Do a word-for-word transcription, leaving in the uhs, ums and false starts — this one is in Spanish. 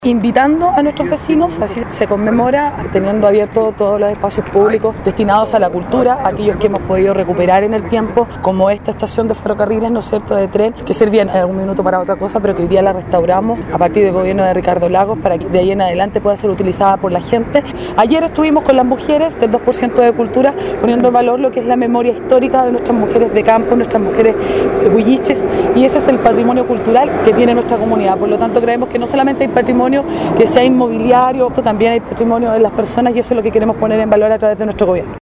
Invitando a nuestros vecinos, así se conmemora, teniendo abiertos todos los espacios públicos destinados a la cultura, aquellos que hemos podido recuperar en el tiempo, como esta estación de ferrocarriles, ¿no es cierto?, de tren, que servía en algún minuto para otra cosa, pero que hoy día la restauramos a partir del gobierno de Ricardo Lagos para que de ahí en adelante pueda ser utilizada por la gente. Ayer estuvimos con las mujeres del dos por ciento de cultura, poniendo en valor lo que es la memoria histórica de nuestras mujeres de campo, nuestras mujeres huilliches, y ese es el patrimonio cultural que tiene nuestra comunidad. Por lo tanto, creemos que no solamente hay patrimonio que sea inmobiliario, también hay patrimonio de las personas, y eso es lo que queremos poner en valor a través de nuestro gobierno.